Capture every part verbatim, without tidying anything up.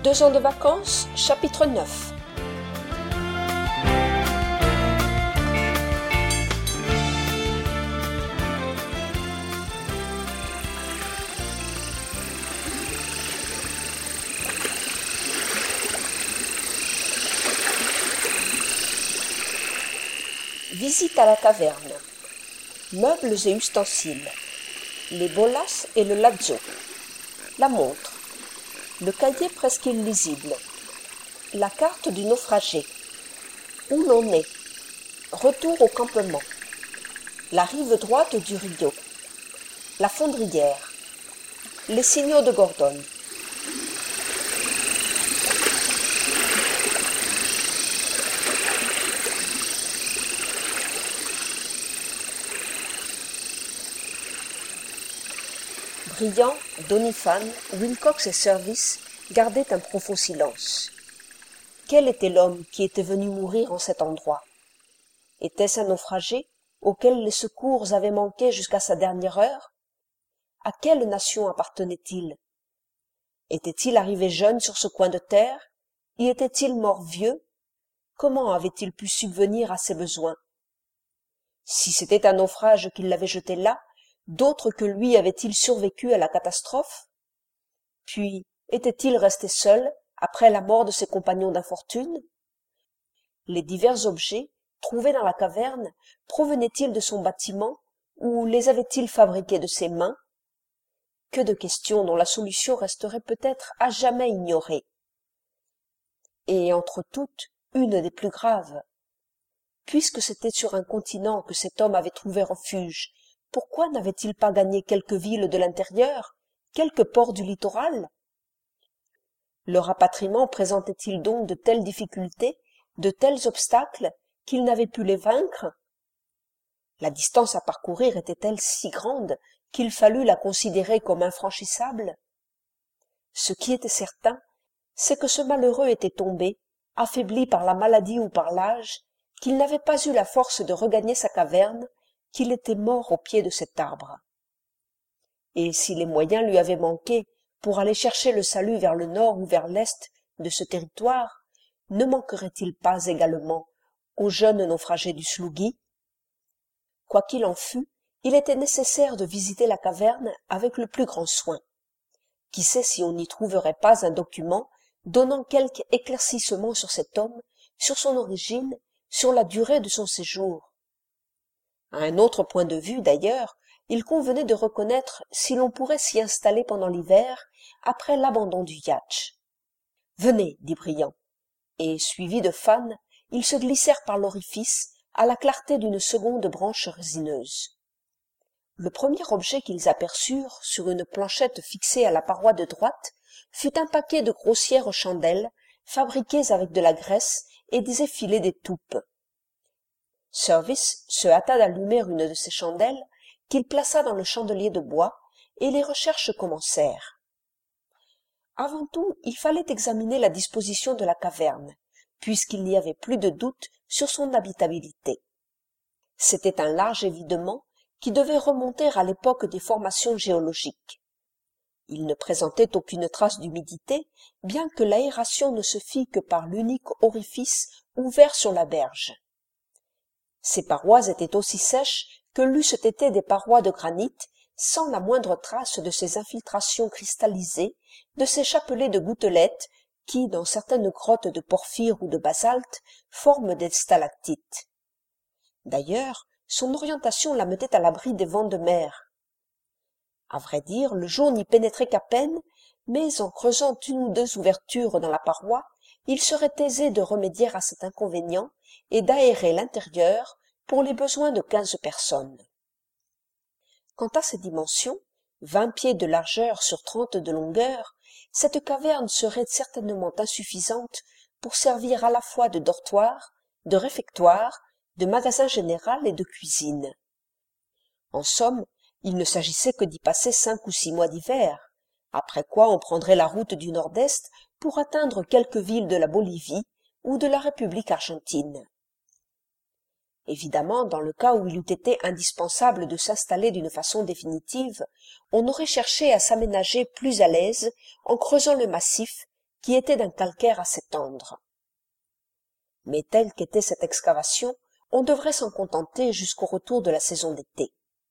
Deux ans de vacances, chapitre neuf. Visite à la taverne. Meubles et ustensiles. Les bolas et le lazzo. La montre. Le cahier presque illisible. La carte du naufragé. Où l'on est. Retour au campement. La rive droite du Rio. La fondrière. Les signaux de Gordon. Briand, Doniphan, Wilcox et Service gardaient un profond silence. Quel était l'homme qui était venu mourir en cet endroit? Était-ce un naufragé auquel les secours avaient manqué jusqu'à sa dernière heure? À quelle nation appartenait-il? Était-il arrivé jeune sur ce coin de terre? Y était-il mort vieux? Comment avait-il pu subvenir à ses besoins? Si c'était un naufrage qui l'avait jeté là, d'autres que lui avaient-ils survécu à la catastrophe? Puis, était-il resté seul après la mort de ses compagnons d'infortune? Les divers objets trouvés dans la caverne provenaient-ils de son bâtiment ou les avait-il fabriqués de ses mains? Que de questions dont la solution resterait peut-être à jamais ignorée. Et entre toutes, une des plus graves. Puisque c'était sur un continent que cet homme avait trouvé refuge, pourquoi n'avait-il pas gagné quelques villes de l'intérieur, quelques ports du littoral? Le rapatriement présentait-il donc de telles difficultés, de tels obstacles, qu'il n'avait pu les vaincre? La distance à parcourir était-elle si grande qu'il fallut la considérer comme infranchissable? Ce qui était certain, c'est que ce malheureux était tombé, affaibli par la maladie ou par l'âge, qu'il n'avait pas eu la force de regagner sa caverne, qu'il était mort au pied de cet arbre. Et si les moyens lui avaient manqué pour aller chercher le salut vers le nord ou vers l'est de ce territoire, ne manquerait-il pas également au jeune naufragé du Slougui? Quoi qu'il en fût, il était nécessaire de visiter la caverne avec le plus grand soin. Qui sait si on n'y trouverait pas un document donnant quelque éclaircissement sur cet homme, sur son origine, sur la durée de son séjour. À un autre point de vue, d'ailleurs, il convenait de reconnaître si l'on pourrait s'y installer pendant l'hiver, après l'abandon du yacht. « Venez, dit Briand. » Et, suivis de Fan, ils se glissèrent par l'orifice à la clarté d'une seconde branche résineuse. Le premier objet qu'ils aperçurent sur une planchette fixée à la paroi de droite fut un paquet de grossières chandelles fabriquées avec de la graisse et des effilés d'étoupe. Service se hâta d'allumer une de ces chandelles qu'il plaça dans le chandelier de bois, et les recherches commencèrent. Avant tout, il fallait examiner la disposition de la caverne, puisqu'il n'y avait plus de doute sur son habitabilité. C'était un large évidement qui devait remonter à l'époque des formations géologiques. Il ne présentait aucune trace d'humidité, bien que l'aération ne se fît que par l'unique orifice ouvert sur la berge. Ces parois étaient aussi sèches que l'eussent été des parois de granit, sans la moindre trace de ces infiltrations cristallisées, de ces chapelets de gouttelettes qui, dans certaines grottes de porphyre ou de basalte, forment des stalactites. D'ailleurs, son orientation la mettait à l'abri des vents de mer. À vrai dire, le jour n'y pénétrait qu'à peine, mais en creusant une ou deux ouvertures dans la paroi, il serait aisé de remédier à cet inconvénient et d'aérer l'intérieur pour les besoins de quinze personnes. Quant à ses dimensions, vingt pieds de largeur sur trente de longueur, cette caverne serait certainement insuffisante pour servir à la fois de dortoir, de réfectoire, de magasin général et de cuisine. En somme, il ne s'agissait que d'y passer cinq ou six mois d'hiver, après quoi on prendrait la route du nord-est pour atteindre quelques villes de la Bolivie ou de la République argentine. Évidemment, dans le cas où il eût été indispensable de s'installer d'une façon définitive, on aurait cherché à s'aménager plus à l'aise en creusant le massif qui était d'un calcaire assez tendre. Mais telle qu'était cette excavation, on devrait s'en contenter jusqu'au retour de la saison d'été.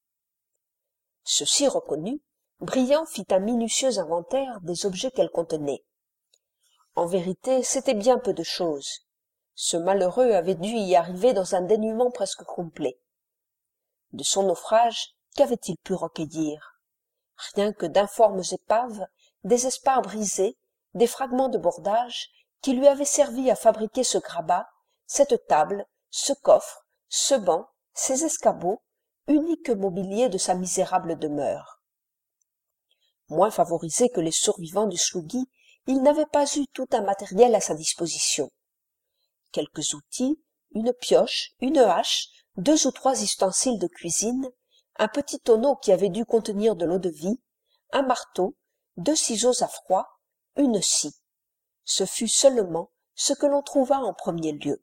Ceci reconnu, Briand fit un minutieux inventaire des objets qu'elle contenait. En vérité, c'était bien peu de choses. Ce malheureux avait dû y arriver dans un dénuement presque complet. De son naufrage, qu'avait-il pu recueillir? Rien que d'informes épaves, des espars brisés, des fragments de bordage qui lui avaient servi à fabriquer ce grabat, cette table, ce coffre, ce banc, ces escabeaux, unique mobilier de sa misérable demeure. Moins favorisé que les survivants du Slougui, il n'avait pas eu tout un matériel à sa disposition. Quelques outils, une pioche, une hache, deux ou trois ustensiles de cuisine, un petit tonneau qui avait dû contenir de l'eau-de-vie, un marteau, deux ciseaux à froid, une scie. Ce fut seulement ce que l'on trouva en premier lieu.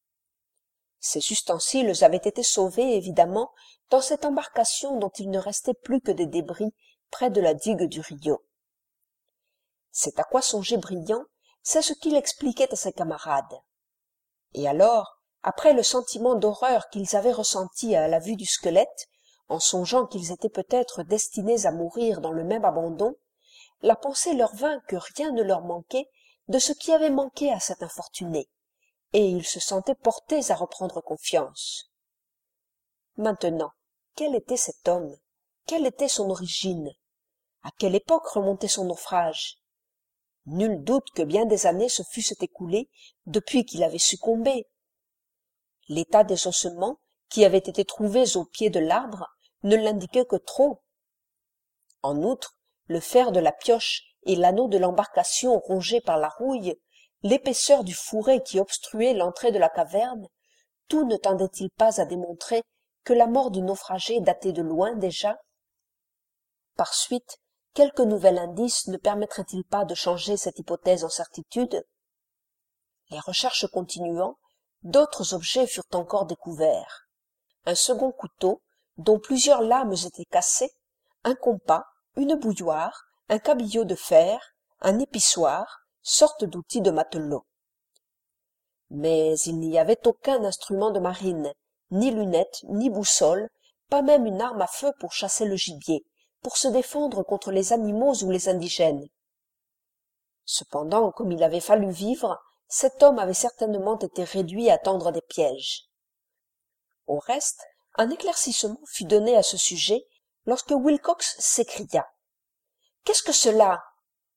Ces ustensiles avaient été sauvés, évidemment, dans cette embarcation dont il ne restait plus que des débris près de la digue du Rio. C'est à quoi songeait Briand, c'est ce qu'il expliquait à ses camarades. Et alors, après le sentiment d'horreur qu'ils avaient ressenti à la vue du squelette, en songeant qu'ils étaient peut-être destinés à mourir dans le même abandon, la pensée leur vint que rien ne leur manquait de ce qui avait manqué à cet infortuné, et ils se sentaient portés à reprendre confiance. Maintenant, quel était cet homme? Quelle était son origine? À quelle époque remontait son naufrage? Nul doute que bien des années se fussent écoulées depuis qu'il avait succombé. L'état des ossements qui avaient été trouvés au pied de l'arbre ne l'indiquait que trop. En outre, le fer de la pioche et l'anneau de l'embarcation rongé par la rouille, l'épaisseur du fourré qui obstruait l'entrée de la caverne, tout ne tendait-il pas à démontrer que la mort du naufragé datait de loin déjà? Par suite, quelque nouvel indice ne permettrait-il pas de changer cette hypothèse en certitude? Les recherches continuant, d'autres objets furent encore découverts. Un second couteau, dont plusieurs lames étaient cassées, un compas, une bouilloire, un cabillaud de fer, un épissoir, sorte d'outil de matelot. Mais il n'y avait aucun instrument de marine, ni lunettes, ni boussole, pas même une arme à feu pour chasser le gibier, pour se défendre contre les animaux ou les indigènes. Cependant, comme il avait fallu vivre, cet homme avait certainement été réduit à tendre des pièges. Au reste, un éclaircissement fut donné à ce sujet lorsque Wilcox s'écria. « Qu'est-ce que cela ?»« Cela ?»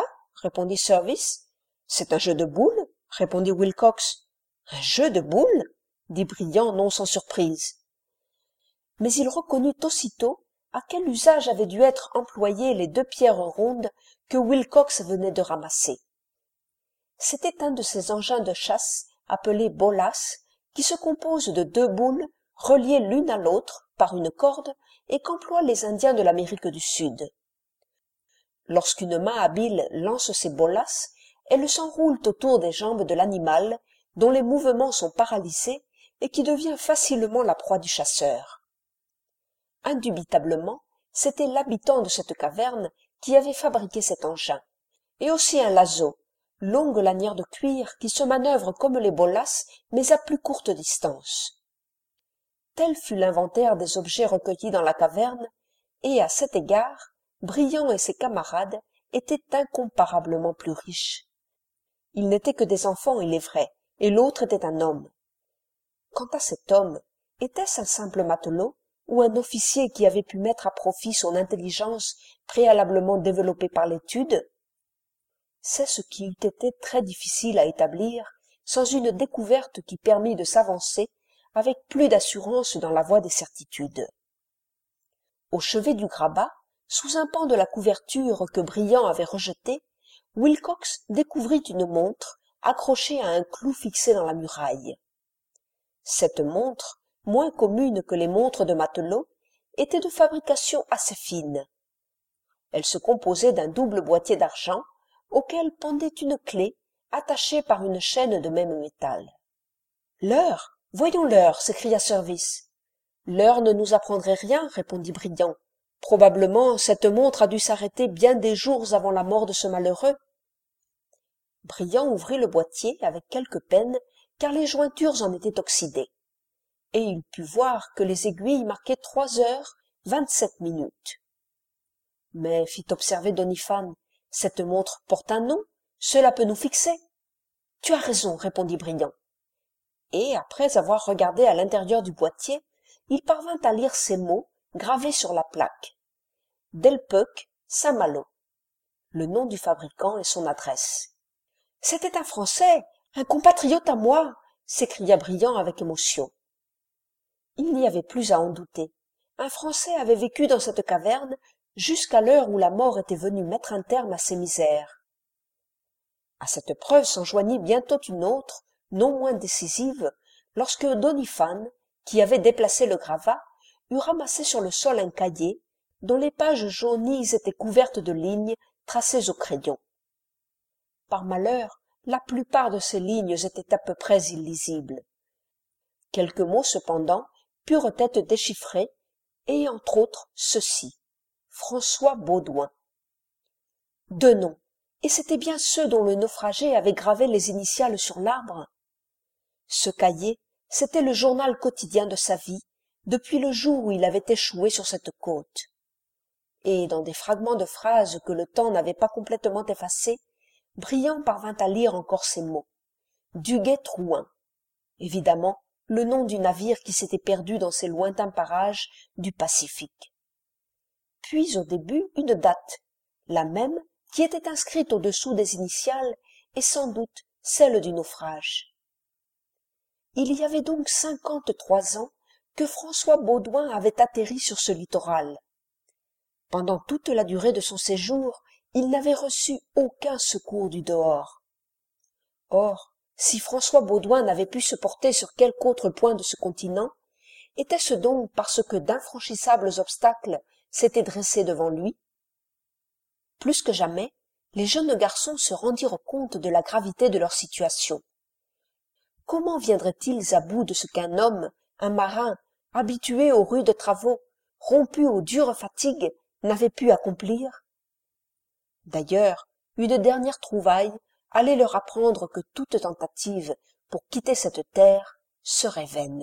répondit Service. « C'est un jeu de boules ?» répondit Wilcox. « Un jeu de boules ?» dit Briand, non sans surprise. Mais il reconnut aussitôt à quel usage avaient dû être employées les deux pierres rondes que Wilcox venait de ramasser. C'était un de ces engins de chasse appelés bolas, qui se composent de deux boules reliées l'une à l'autre par une corde et qu'emploient les Indiens de l'Amérique du Sud. Lorsqu'une main habile lance ces bolas, elles s'enroulent autour des jambes de l'animal, dont les mouvements sont paralysés et qui devient facilement la proie du chasseur. Indubitablement, c'était l'habitant de cette caverne qui avait fabriqué cet engin, et aussi un lasso, longue lanière de cuir qui se manœuvre comme les bolas, mais à plus courte distance. Tel fut l'inventaire des objets recueillis dans la caverne, et à cet égard, Briand et ses camarades étaient incomparablement plus riches. Ils n'étaient que des enfants, il est vrai, et l'autre était un homme. Quant à cet homme, était-ce un simple matelot ou un officier qui avait pu mettre à profit son intelligence préalablement développée par l'étude? C'est ce qui eût été très difficile à établir sans une découverte qui permît de s'avancer avec plus d'assurance dans la voie des certitudes. Au chevet du grabat, sous un pan de la couverture que Briand avait rejeté, Wilcox découvrit une montre accrochée à un clou fixé dans la muraille. Cette montre, moins commune que les montres de matelot, était de fabrication assez fine. Elle se composait d'un double boîtier d'argent auquel pendait une clé attachée par une chaîne de même métal. « L'heure, voyons l'heure !» s'écria Service. « L'heure ne nous apprendrait rien, répondit Briand. Probablement cette montre a dû s'arrêter bien des jours avant la mort de ce malheureux. Briand ouvrit le boîtier avec quelque peine, car les jointures en étaient oxydées, et il put voir que les aiguilles marquaient trois heures vingt-sept minutes. Mais, fit observer Doniphan, cette montre porte un nom, cela peut nous fixer. Tu as raison, répondit Briand. Et, après avoir regardé à l'intérieur du boîtier, il parvint à lire ces mots gravés sur la plaque. Delpeuch, Saint-Malo. Le nom du fabricant et son adresse. C'était un Français, un compatriote à moi, s'écria Briand avec émotion. Il n'y avait plus à en douter. Un Français avait vécu dans cette caverne jusqu'à l'heure où la mort était venue mettre un terme à ses misères. À cette preuve s'enjoignit bientôt une autre, non moins décisive, lorsque Doniphan, qui avait déplacé le gravat, eut ramassé sur le sol un cahier, dont les pages jaunies étaient couvertes de lignes tracées au crayon. Par malheur, la plupart de ces lignes étaient à peu près illisibles. Quelques mots, cependant, purent être déchiffrés, et entre autres ceci. François Baudouin. Deux noms, et c'étaient bien ceux dont le naufragé avait gravé les initiales sur l'arbre. Ce cahier, c'était le journal quotidien de sa vie, depuis le jour où il avait échoué sur cette côte. Et dans des fragments de phrases que le temps n'avait pas complètement effacés, Briand parvint à lire encore ces mots. Duguay-Trouin. Évidemment, le nom du navire qui s'était perdu dans ces lointains parages du Pacifique. Puis au début une date, la même qui était inscrite au-dessous des initiales et sans doute celle du naufrage. Il y avait donc cinquante-trois ans que François Baudouin avait atterri sur ce littoral. Pendant toute la durée de son séjour, il n'avait reçu aucun secours du dehors. Or, si François Baudouin n'avait pu se porter sur quelque autre point de ce continent, était-ce donc parce que d'infranchissables obstacles s'étaient dressés devant lui? Plus que jamais, les jeunes garçons se rendirent compte de la gravité de leur situation. Comment viendraient-ils à bout de ce qu'un homme, un marin, habitué aux rudes travaux, rompu aux dures fatigues, n'avait pu accomplir? D'ailleurs, une dernière trouvaille allait leur apprendre que toute tentative pour quitter cette terre serait vaine.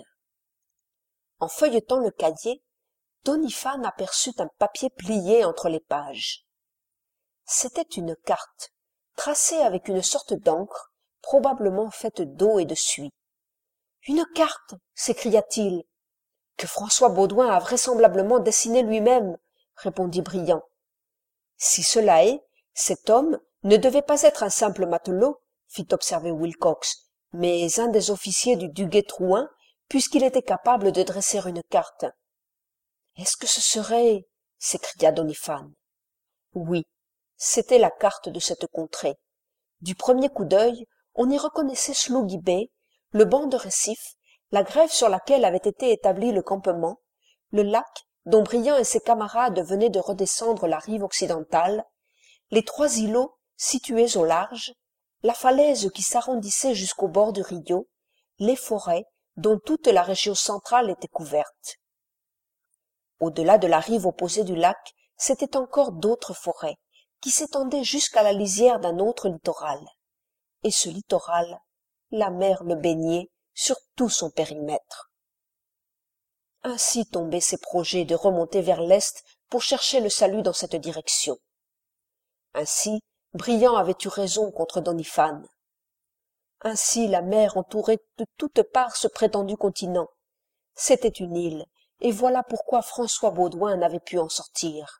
En feuilletant le cahier, Doniphan aperçut un papier plié entre les pages. C'était une carte, tracée avec une sorte d'encre, probablement faite d'eau et de suie. « Une carte !» s'écria-t-il. « Que François Baudouin a vraisemblablement dessiné lui-même, » répondit Briand. « Si cela est, cet homme ne devait pas être un simple matelot, » fit observer Wilcox, « mais un des officiers du Duguay-Trouin, puisqu'il était capable de dresser une carte. »« Est-ce que ce serait... » s'écria Doniphan. Oui, c'était la carte de cette contrée. Du premier coup d'œil, on y reconnaissait Sloogy Bay, le banc de récifs, la grève sur laquelle avait été établi le campement, le lac dont Briand et ses camarades venaient de redescendre la rive occidentale, les trois îlots situés au large, la falaise qui s'arrondissait jusqu'au bord du Rio, les forêts dont toute la région centrale était couverte. Au-delà de la rive opposée du lac, c'étaient encore d'autres forêts, qui s'étendaient jusqu'à la lisière d'un autre littoral. Et ce littoral, la mer le baignait sur tout son périmètre. Ainsi tombaient ses projets de remonter vers l'est pour chercher le salut dans cette direction. Ainsi, Briand avait eu raison contre Doniphan. Ainsi la mer entourait de toutes parts ce prétendu continent. C'était une île, et voilà pourquoi François Baudouin n'avait pu en sortir.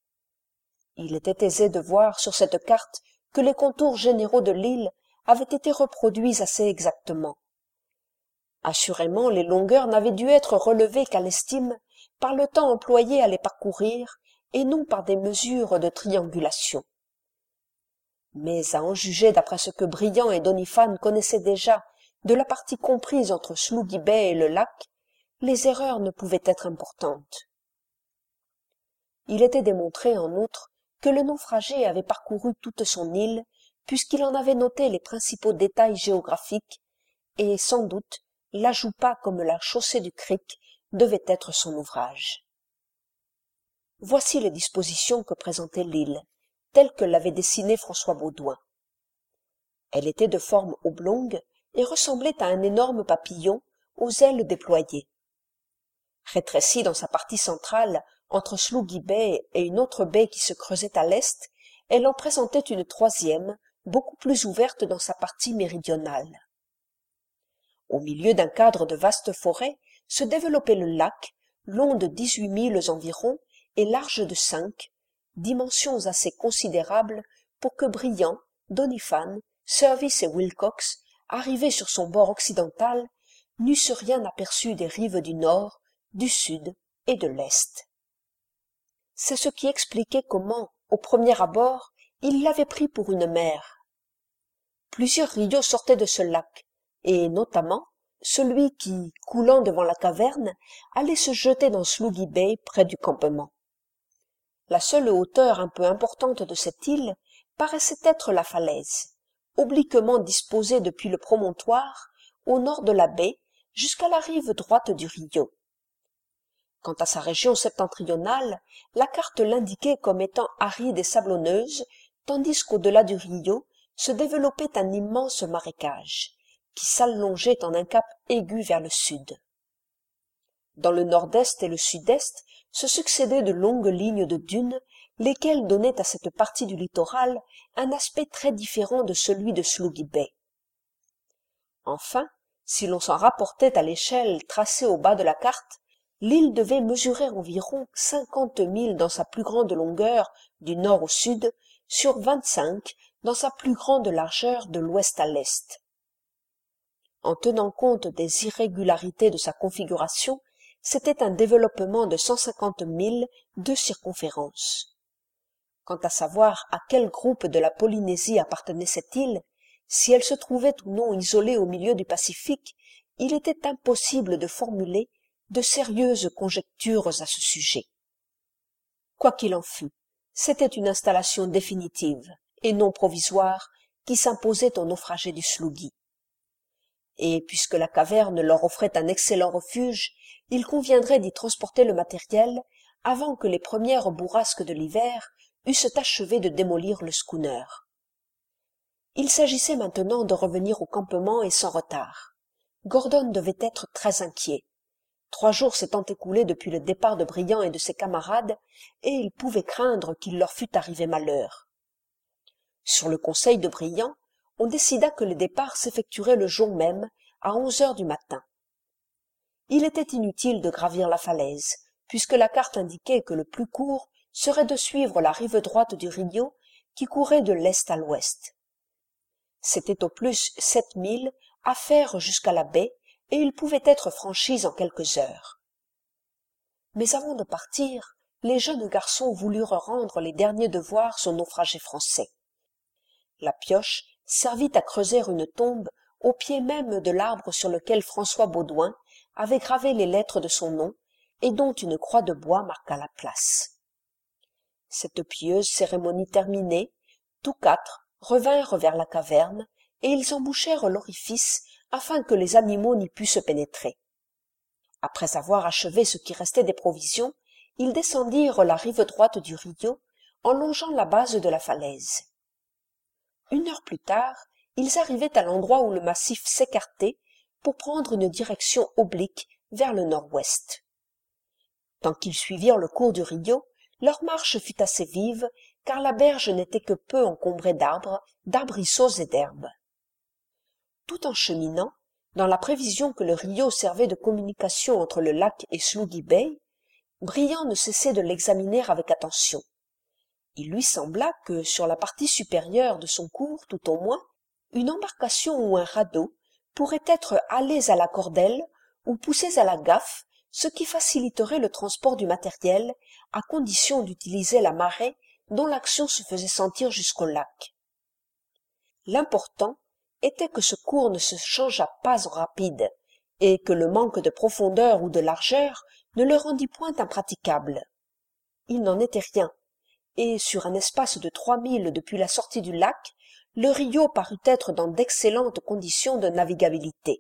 Il était aisé de voir sur cette carte que les contours généraux de l'île avaient été reproduits assez exactement. Assurément, les longueurs n'avaient dû être relevées qu'à l'estime par le temps employé à les parcourir et non par des mesures de triangulation. Mais à en juger d'après ce que Briand et Doniphan connaissaient déjà de la partie comprise entre Sloogy Bay et le lac, les erreurs ne pouvaient être importantes. Il était démontré, en outre, que le naufragé avait parcouru toute son île, puisqu'il en avait noté les principaux détails géographiques, et sans doute l'ajout pas comme la chaussée du Creek devait être son ouvrage. Voici les dispositions que présentait l'île, telle que l'avait dessinée François Baudouin. Elle était de forme oblongue et ressemblait à un énorme papillon aux ailes déployées. Rétrécie dans sa partie centrale entre Sluggy Bay et une autre baie qui se creusait à l'est, elle en présentait une troisième, beaucoup plus ouverte dans sa partie méridionale. Au milieu d'un cadre de vastes forêts se développait le lac, long de dix-huit milles environ et large de cinq, dimensions assez considérables pour que Briand, Doniphan, Service et Wilcox, arrivés sur son bord occidental, n'eussent rien aperçu des rives du nord, du sud et de l'est. C'est ce qui expliquait comment, au premier abord, ils l'avaient pris pour une mer. Plusieurs rios sortaient de ce lac, et notamment celui qui, coulant devant la caverne, allait se jeter dans Sluggy Bay près du campement. La seule hauteur un peu importante de cette île paraissait être la falaise, obliquement disposée depuis le promontoire, au nord de la baie, jusqu'à la rive droite du rio. Quant à sa région septentrionale, la carte l'indiquait comme étant aride et sablonneuse, tandis qu'au-delà du rio se développait un immense marécage, qui s'allongeait en un cap aigu vers le sud. Dans le nord-est et le sud-est se succédaient de longues lignes de dunes, lesquelles donnaient à cette partie du littoral un aspect très différent de celui de Sluggy Bay. Enfin, si l'on s'en rapportait à l'échelle tracée au bas de la carte, l'île devait mesurer environ cinquante milles dans sa plus grande longueur du nord au sud, sur vingt-cinq dans sa plus grande largeur de l'ouest à l'est. En tenant compte des irrégularités de sa configuration, c'était un développement de cent cinquante milles de circonférence. Quant à savoir à quel groupe de la Polynésie appartenait cette île, si elle se trouvait ou non isolée au milieu du Pacifique, il était impossible de formuler de sérieuses conjectures à ce sujet. Quoi qu'il en fût, c'était une installation définitive, et non provisoire, qui s'imposait aux naufragés du Sluggy. Et puisque la caverne leur offrait un excellent refuge, il conviendrait d'y transporter le matériel avant que les premières bourrasques de l'hiver eussent achevé de démolir le schooner. Il s'agissait maintenant de revenir au campement et sans retard. Gordon devait être très inquiet. Trois jours s'étant écoulés depuis le départ de Briand et de ses camarades, et il pouvait craindre qu'il leur fût arrivé malheur. Sur le conseil de Briand, on décida que le départ s'effectuerait le jour même, à onze heures du matin. Il était inutile de gravir la falaise, puisque la carte indiquait que le plus court serait de suivre la rive droite du rio, qui courait de l'est à l'ouest. C'était au plus sept milles à faire jusqu'à la baie, et ils pouvaient être franchis en quelques heures. Mais avant de partir, les jeunes garçons voulurent rendre les derniers devoirs aux naufragés français. La pioche servit à creuser une tombe au pied même de l'arbre sur lequel François Baudouin avait gravé les lettres de son nom et dont une croix de bois marqua la place. Cette pieuse cérémonie terminée, tous quatre revinrent vers la caverne et ils embouchèrent l'orifice afin que les animaux n'y pussent pénétrer. Après avoir achevé ce qui restait des provisions, ils descendirent la rive droite du rio en longeant la base de la falaise. Une heure plus tard, ils arrivaient à l'endroit où le massif s'écartait pour prendre une direction oblique vers le nord-ouest. Tant qu'ils suivirent le cours du rio, leur marche fut assez vive, car la berge n'était que peu encombrée d'arbres, d'arbrisseaux et d'herbes. Tout en cheminant, dans la prévision que le rio servait de communication entre le lac et Sluggy Bay, Briand ne cessait de l'examiner avec attention. Il lui sembla que, sur la partie supérieure de son cours tout au moins, une embarcation ou un radeau pourraient être halés à la cordelle ou poussés à la gaffe, ce qui faciliterait le transport du matériel, à condition d'utiliser la marée dont l'action se faisait sentir jusqu'au lac. L'important était que ce cours ne se changeât pas en rapide, et que le manque de profondeur ou de largeur ne le rendît point impraticable. Il n'en était rien, et sur un espace de trois milles depuis la sortie du lac, le rio parut être dans d'excellentes conditions de navigabilité.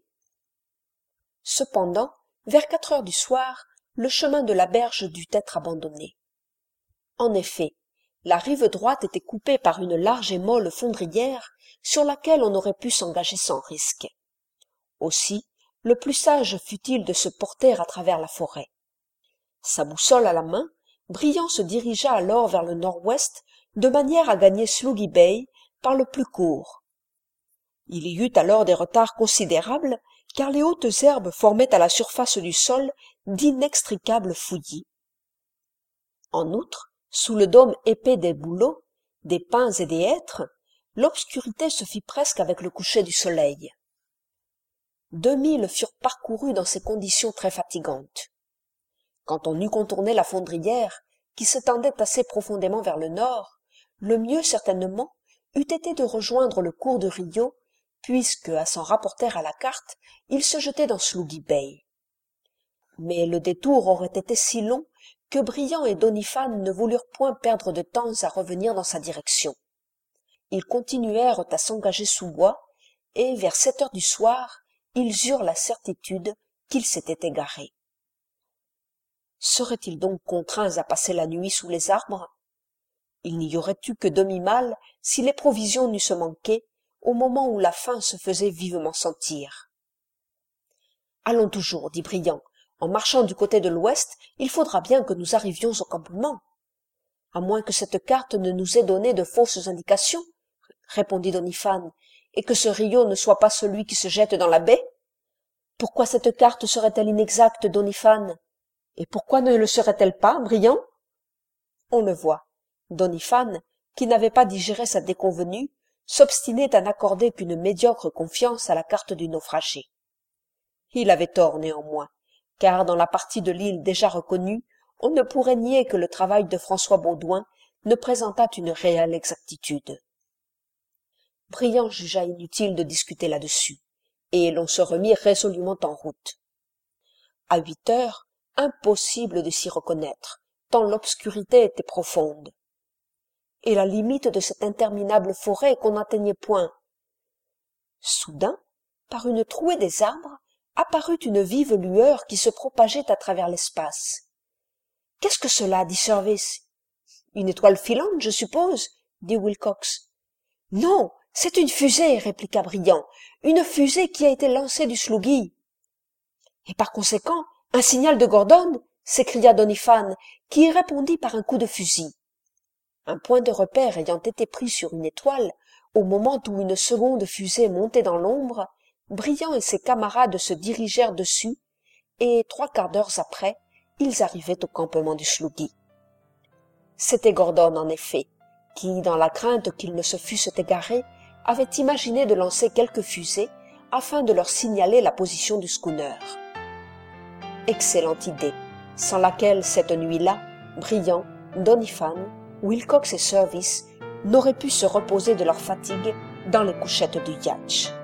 Cependant, vers quatre heures du soir, le chemin de la berge dut être abandonné. En effet, La rive droite était coupée par une large et molle fondrière sur laquelle on aurait pu s'engager sans risque. Aussi, le plus sage fut-il de se porter à travers la forêt. Sa boussole à la main, Briand se dirigea alors vers le nord-ouest de manière à gagner Sluggy Bay par le plus court. Il y eut alors des retards considérables car les hautes herbes formaient à la surface du sol d'inextricables fouillis. En outre, sous le dôme épais des bouleaux, des pins et des hêtres, l'obscurité se fit presque avec le coucher du soleil. Deux milles furent parcourus dans ces conditions très fatigantes. Quand on eut contourné la fondrière, qui s'étendait assez profondément vers le nord, le mieux certainement eût été de rejoindre le cours du Rio, puisque, à s'en rapporter à la carte, il se jetait dans Sluggy Bay. Mais le détour aurait été si long que Briand et Doniphan ne voulurent point perdre de temps à revenir dans sa direction. Ils continuèrent à s'engager sous bois, et vers sept heures du soir, ils eurent la certitude qu'ils s'étaient égarés. Seraient-ils donc contraints à passer la nuit sous les arbres? Il n'y aurait eu que demi-mal si les provisions n'eussent manqué au moment où la faim se faisait vivement sentir. « Allons toujours, dit Briand. En marchant du côté de l'ouest, il faudra bien que nous arrivions au campement. À moins que cette carte ne nous ait donné de fausses indications, répondit Doniphan, et que ce Rio ne soit pas celui qui se jette dans la baie. Pourquoi cette carte serait-elle inexacte, Doniphan? Et pourquoi ne le serait-elle pas, Briand? On le voit. Doniphan, qui n'avait pas digéré sa déconvenue, s'obstinait à n'accorder qu'une médiocre confiance à la carte du naufragé. Il avait tort néanmoins, car dans la partie de l'île déjà reconnue, on ne pourrait nier que le travail de François Baudouin ne présentât une réelle exactitude. Briand jugea inutile de discuter là-dessus, et l'on se remit résolument en route. À huit heures, impossible de s'y reconnaître, tant l'obscurité était profonde. Et la limite de cette interminable forêt qu'on n'atteignait point. Soudain, par une trouée des arbres, apparut une vive lueur qui se propageait à travers l'espace. « Qu'est-ce que cela » dit Service. « Une étoile filante, je suppose » dit Wilcox. « Non, c'est une fusée » répliqua Briand, « une fusée qui a été lancée du Sluggy. »« Et par conséquent, un signal de Gordon » s'écria Doniphan, qui y répondit par un coup de fusil. Un point de repère ayant été pris sur une étoile, au moment où une seconde fusée montait dans l'ombre, Briand et ses camarades se dirigèrent dessus, et trois quarts d'heure après, ils arrivaient au campement du Sluggy. C'était Gordon, en effet, qui, dans la crainte qu'ils ne se fussent égarés, avait imaginé de lancer quelques fusées afin de leur signaler la position du schooner. Excellente idée, sans laquelle, cette nuit-là, Briand, Doniphan, Wilcox et Service n'auraient pu se reposer de leur fatigue dans les couchettes du yacht.